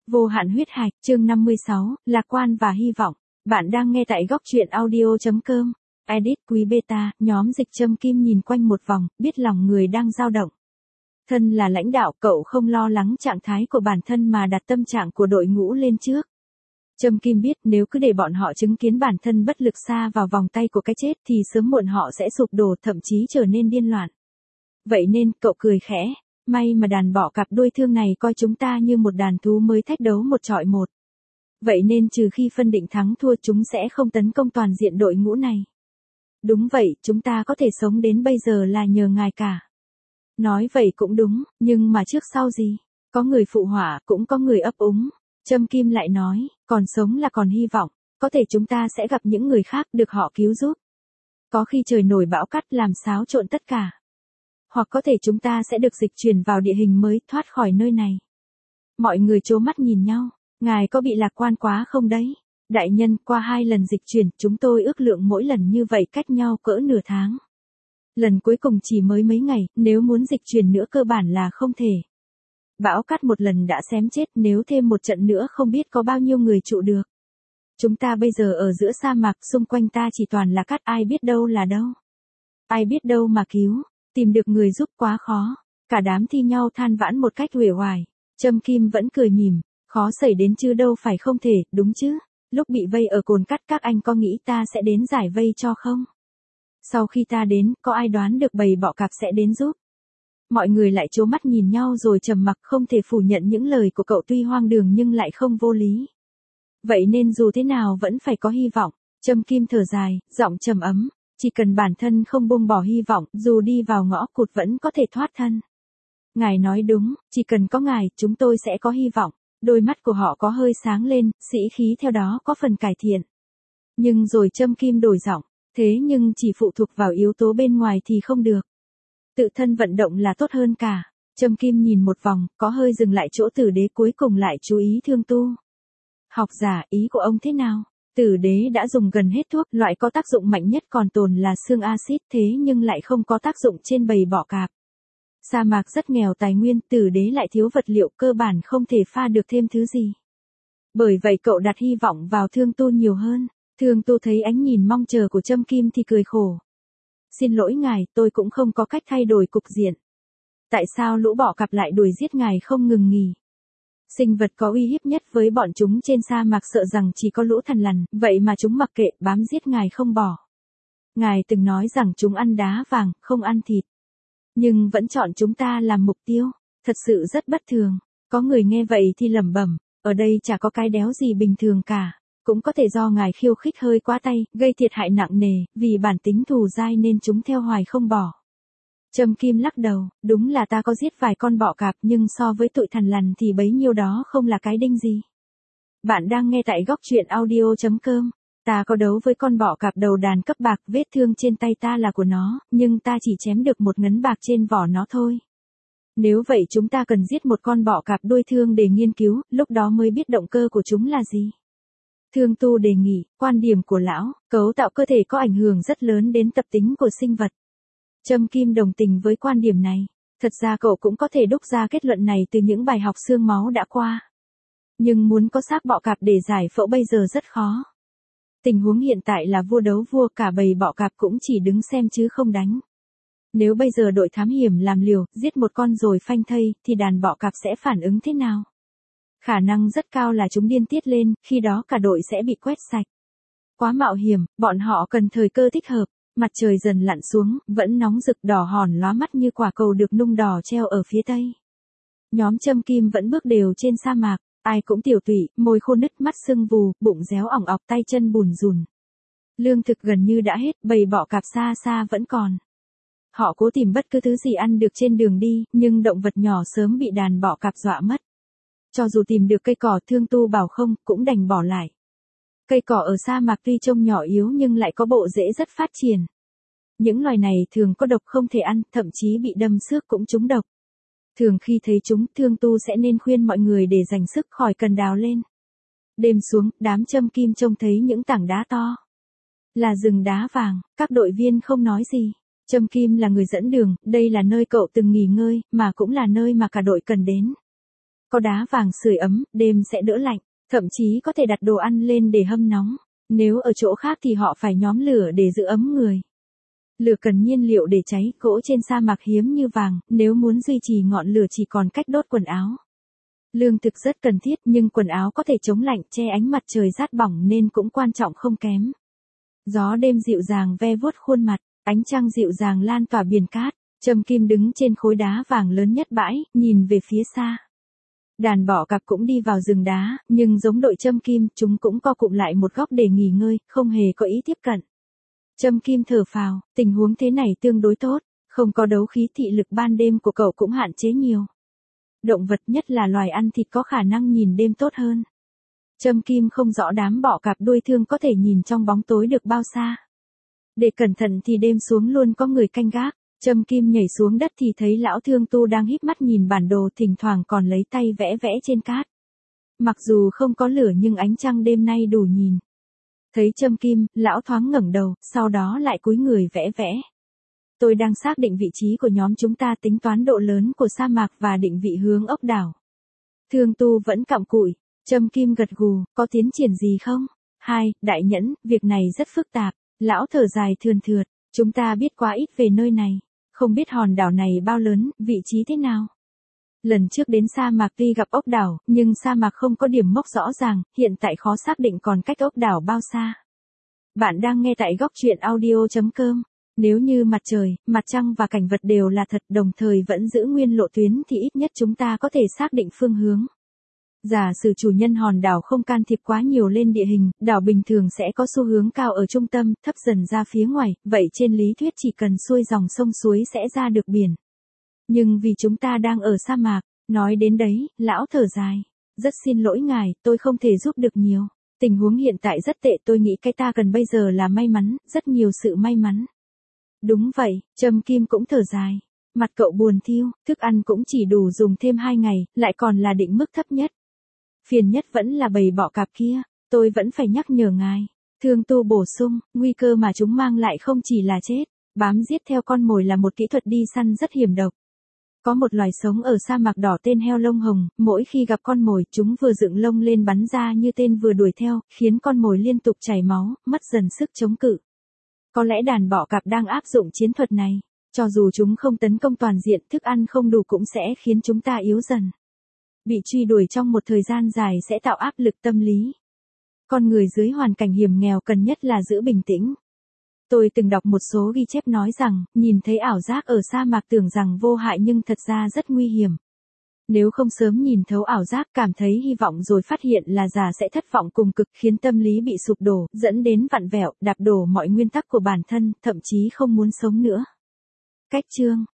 Vô hạn huyết hạch, chương 56, lạc quan và hy vọng. Bạn đang nghe tại góc truyện audio.com. Edit Quý Beta, nhóm Dịch Trâm Kim nhìn quanh một vòng, biết lòng người đang dao động. Thân là lãnh đạo, cậu không lo lắng trạng thái của bản thân mà đặt tâm trạng của đội ngũ lên trước. Trâm Kim biết nếu cứ để bọn họ chứng kiến bản thân bất lực xa vào vòng tay của cái chết thì sớm muộn họ sẽ sụp đổ, thậm chí trở nên điên loạn. Vậy nên, cậu cười khẽ. May mà đàn bọ cạp đuôi thương này coi chúng ta như một đàn thú mới thách đấu một chọi một. Vậy nên trừ khi phân định thắng thua chúng sẽ không tấn công toàn diện đội ngũ này. Đúng vậy, chúng ta có thể sống đến bây giờ là nhờ ngài cả. Nói vậy cũng đúng, nhưng mà trước sau gì? Có người phụ họa, cũng có người ấp úng. Trâm Kim lại nói, còn sống là còn hy vọng, có thể chúng ta sẽ gặp những người khác được họ cứu giúp. Có khi trời nổi bão cát làm xáo trộn tất cả. Hoặc có thể chúng ta sẽ được dịch chuyển vào địa hình mới, thoát khỏi nơi này. Mọi người trố mắt nhìn nhau, ngài có bị lạc quan quá không đấy? Đại nhân, qua 2 lần dịch chuyển, chúng tôi ước lượng mỗi lần như vậy cách nhau cỡ nửa tháng. Lần cuối cùng chỉ mới mấy ngày, nếu muốn dịch chuyển nữa cơ bản là không thể. Bão cát một lần đã xém chết, nếu thêm một trận nữa không biết có bao nhiêu người trụ được. Chúng ta bây giờ ở giữa sa mạc, xung quanh ta chỉ toàn là cát, ai biết đâu là đâu. Ai biết đâu mà cứu. Tìm được người giúp quá khó. Cả đám thi nhau than vãn một cách uể oải. Trâm Kim vẫn cười mỉm. Khó xảy đến chứ đâu phải không thể, đúng chứ? Lúc bị vây ở cồn cát các anh có nghĩ ta sẽ đến giải vây cho không? Sau khi ta đến, có ai đoán được bầy bọ cạp sẽ đến giúp? Mọi người lại trố mắt nhìn nhau rồi trầm mặc, không thể phủ nhận những lời của cậu tuy hoang đường nhưng lại không vô lý. Vậy nên dù thế nào vẫn phải có hy vọng. Trâm Kim thở dài, giọng trầm ấm. Chỉ cần bản thân không buông bỏ hy vọng, dù đi vào ngõ cụt vẫn có thể thoát thân. Ngài nói đúng, chỉ cần có ngài, chúng tôi sẽ có hy vọng. Đôi mắt của họ có hơi sáng lên, sĩ khí theo đó có phần cải thiện. Nhưng rồi Trâm Kim đổi giọng, thế nhưng chỉ phụ thuộc vào yếu tố bên ngoài thì không được. Tự thân vận động là tốt hơn cả. Trâm Kim nhìn một vòng, có hơi dừng lại chỗ Tử Đế, cuối cùng lại chú ý Thương Tu. Học giả, ý của ông thế nào? Tử Đế đã dùng gần hết thuốc, loại có tác dụng mạnh nhất còn tồn là xương axit, thế nhưng lại không có tác dụng trên bầy bọ cạp. Sa mạc rất nghèo tài nguyên, Tử Đế lại thiếu vật liệu, cơ bản không thể pha được thêm thứ gì. Bởi vậy cậu đặt hy vọng vào Thương Tu nhiều hơn. Thương Tu thấy ánh nhìn mong chờ của Trâm Kim thì cười khổ. Xin lỗi ngài, tôi cũng không có cách thay đổi cục diện. Tại sao lũ bọ cạp lại đuổi giết ngài không ngừng nghỉ? Sinh vật có uy hiếp nhất với bọn chúng trên sa mạc sợ rằng chỉ có lũ thằn lằn, vậy mà chúng mặc kệ, bám giết ngài không bỏ. Ngài từng nói rằng chúng ăn đá vàng, không ăn thịt. Nhưng vẫn chọn chúng ta làm mục tiêu, thật sự rất bất thường. Có người nghe vậy thì lẩm bẩm, ở đây chả có cái đéo gì bình thường cả. Cũng có thể do ngài khiêu khích hơi quá tay, gây thiệt hại nặng nề, vì bản tính thù dai nên chúng theo hoài không bỏ. Trâm Kim lắc đầu, đúng là ta có giết vài con bọ cạp nhưng so với tụi thằn lằn thì bấy nhiêu đó không là cái đinh gì. Bạn đang nghe tại góc truyện audio.com. Ta có đấu với con bọ cạp đầu đàn cấp bạc, vết thương trên tay ta là của nó, nhưng ta chỉ chém được một ngấn bạc trên vỏ nó thôi. Nếu vậy chúng ta cần giết một con bọ cạp đuôi thương để nghiên cứu, lúc đó mới biết động cơ của chúng là gì. Thương Tu đề nghị, quan điểm của lão, cấu tạo cơ thể có ảnh hưởng rất lớn đến tập tính của sinh vật. Trâm Kim đồng tình với quan điểm này. Thật ra cậu cũng có thể đúc ra kết luận này từ những bài học xương máu đã qua. Nhưng muốn có xác bọ cạp để giải phẫu bây giờ rất khó. Tình huống hiện tại là vua đấu vua, cả bầy bọ cạp cũng chỉ đứng xem chứ không đánh. Nếu bây giờ đội thám hiểm làm liều, giết một con rồi phanh thây, thì đàn bọ cạp sẽ phản ứng thế nào? Khả năng rất cao là chúng điên tiết lên, khi đó cả đội sẽ bị quét sạch. Quá mạo hiểm, bọn họ cần thời cơ thích hợp. Mặt trời dần lặn xuống, vẫn nóng rực đỏ hòn lóa mắt như quả cầu được nung đỏ treo ở phía tây. Nhóm Trâm Kim vẫn bước đều trên sa mạc, ai cũng tiểu tụy, môi khô nứt, mắt sưng vù, bụng réo ỏng ọc, tay chân bùn rùn. Lương thực gần như đã hết, bầy bọ cạp xa xa vẫn còn. Họ cố tìm bất cứ thứ gì ăn được trên đường đi, nhưng động vật nhỏ sớm bị đàn bọ cạp dọa mất. Cho dù tìm được cây cỏ, Thương Tu bảo không, cũng đành bỏ lại. Cây cỏ ở sa mạc tuy trông nhỏ yếu nhưng lại có bộ rễ rất phát triển. Những loài này thường có độc không thể ăn, thậm chí bị đâm xước cũng trúng độc. Thường khi thấy chúng, Thương Tu sẽ nên khuyên mọi người để dành sức khỏi cần đào lên. Đêm xuống, đám Trâm Kim trông thấy những tảng đá to. Là rừng đá vàng, các đội viên không nói gì. Trâm Kim là người dẫn đường, đây là nơi cậu từng nghỉ ngơi, mà cũng là nơi mà cả đội cần đến. Có đá vàng sưởi ấm, đêm sẽ đỡ lạnh, thậm chí có thể đặt đồ ăn lên để hâm nóng. Nếu ở chỗ khác thì họ phải nhóm lửa để giữ ấm người. Lửa cần nhiên liệu để cháy, gỗ trên sa mạc hiếm như vàng, nếu muốn duy trì ngọn lửa chỉ còn cách đốt quần áo. Lương thực rất cần thiết nhưng quần áo có thể chống lạnh, che ánh mặt trời rát bỏng nên cũng quan trọng không kém. Gió đêm dịu dàng ve vuốt khuôn mặt, ánh trăng dịu dàng lan tỏa biển cát. Trâm Kim đứng trên khối đá vàng lớn nhất bãi, nhìn về phía xa. Đàn bọ cạp cũng đi vào rừng đá, nhưng giống đội Trâm Kim, chúng cũng co cụm lại một góc để nghỉ ngơi, không hề có ý tiếp cận. Trâm Kim thở phào, tình huống thế này tương đối tốt, không có đấu khí, thị lực ban đêm của cậu cũng hạn chế nhiều. Động vật, nhất là loài ăn thịt, có khả năng nhìn đêm tốt hơn. Trâm Kim không rõ đám bọ cạp đuôi thương có thể nhìn trong bóng tối được bao xa. Để cẩn thận thì đêm xuống luôn có người canh gác. Trâm Kim nhảy xuống đất thì thấy lão thương tu đang híp mắt nhìn bản đồ, thỉnh thoảng còn lấy tay vẽ vẽ trên cát. Mặc dù không có lửa nhưng ánh trăng đêm nay đủ nhìn. Thấy Trâm Kim, lão thoáng ngẩng đầu, sau đó lại cúi người vẽ vẽ. Tôi đang xác định vị trí của nhóm chúng ta, tính toán độ lớn của sa mạc và định vị hướng ốc đảo. Thương tu vẫn cặm cụi. Trâm Kim gật gù, có tiến triển gì không? Đại nhẫn, việc này rất phức tạp. Lão thở dài thườn thượt, chúng ta biết quá ít về nơi này. Không biết hòn đảo này bao lớn, vị trí thế nào. Lần trước đến sa mạc tuy gặp ốc đảo, nhưng sa mạc không có điểm mốc rõ ràng, hiện tại khó xác định còn cách ốc đảo bao xa. Bạn đang nghe tại góc truyện audio.com. Nếu như mặt trời, mặt trăng và cảnh vật đều là thật, đồng thời vẫn giữ nguyên lộ tuyến thì ít nhất chúng ta có thể xác định phương hướng. Giả sử chủ nhân hòn đảo không can thiệp quá nhiều lên địa hình, đảo bình thường sẽ có xu hướng cao ở trung tâm, thấp dần ra phía ngoài, vậy trên lý thuyết chỉ cần xuôi dòng sông suối sẽ ra được biển. Nhưng vì chúng ta đang ở sa mạc, nói đến đấy, lão thở dài. Rất xin lỗi ngài, tôi không thể giúp được nhiều. Tình huống hiện tại rất tệ, tôi nghĩ cái ta cần bây giờ là may mắn, rất nhiều sự may mắn. Đúng vậy, Trâm Kim cũng thở dài. Mặt cậu buồn thiu, thức ăn cũng chỉ đủ dùng thêm 2 ngày, lại còn là định mức thấp nhất. Phiền nhất vẫn là bầy bọ cạp kia, tôi vẫn phải nhắc nhở ngài. Thương tu bổ sung, nguy cơ mà chúng mang lại không chỉ là chết, bám giết theo con mồi là một kỹ thuật đi săn rất hiểm độc. Có một loài sống ở sa mạc đỏ tên heo lông hồng, mỗi khi gặp con mồi, chúng vừa dựng lông lên bắn ra như tên vừa đuổi theo, khiến con mồi liên tục chảy máu, mất dần sức chống cự. Có lẽ đàn bọ cạp đang áp dụng chiến thuật này, cho dù chúng không tấn công toàn diện, thức ăn không đủ cũng sẽ khiến chúng ta yếu dần. Bị truy đuổi trong một thời gian dài sẽ tạo áp lực tâm lý. Con người dưới hoàn cảnh hiểm nghèo cần nhất là giữ bình tĩnh. Tôi từng đọc một số ghi chép nói rằng, nhìn thấy ảo giác ở sa mạc tưởng rằng vô hại nhưng thật ra rất nguy hiểm. Nếu không sớm nhìn thấu ảo giác, cảm thấy hy vọng rồi phát hiện là giả sẽ thất vọng cùng cực, khiến tâm lý bị sụp đổ, dẫn đến vặn vẹo, đạp đổ mọi nguyên tắc của bản thân, thậm chí không muốn sống nữa. Cách chương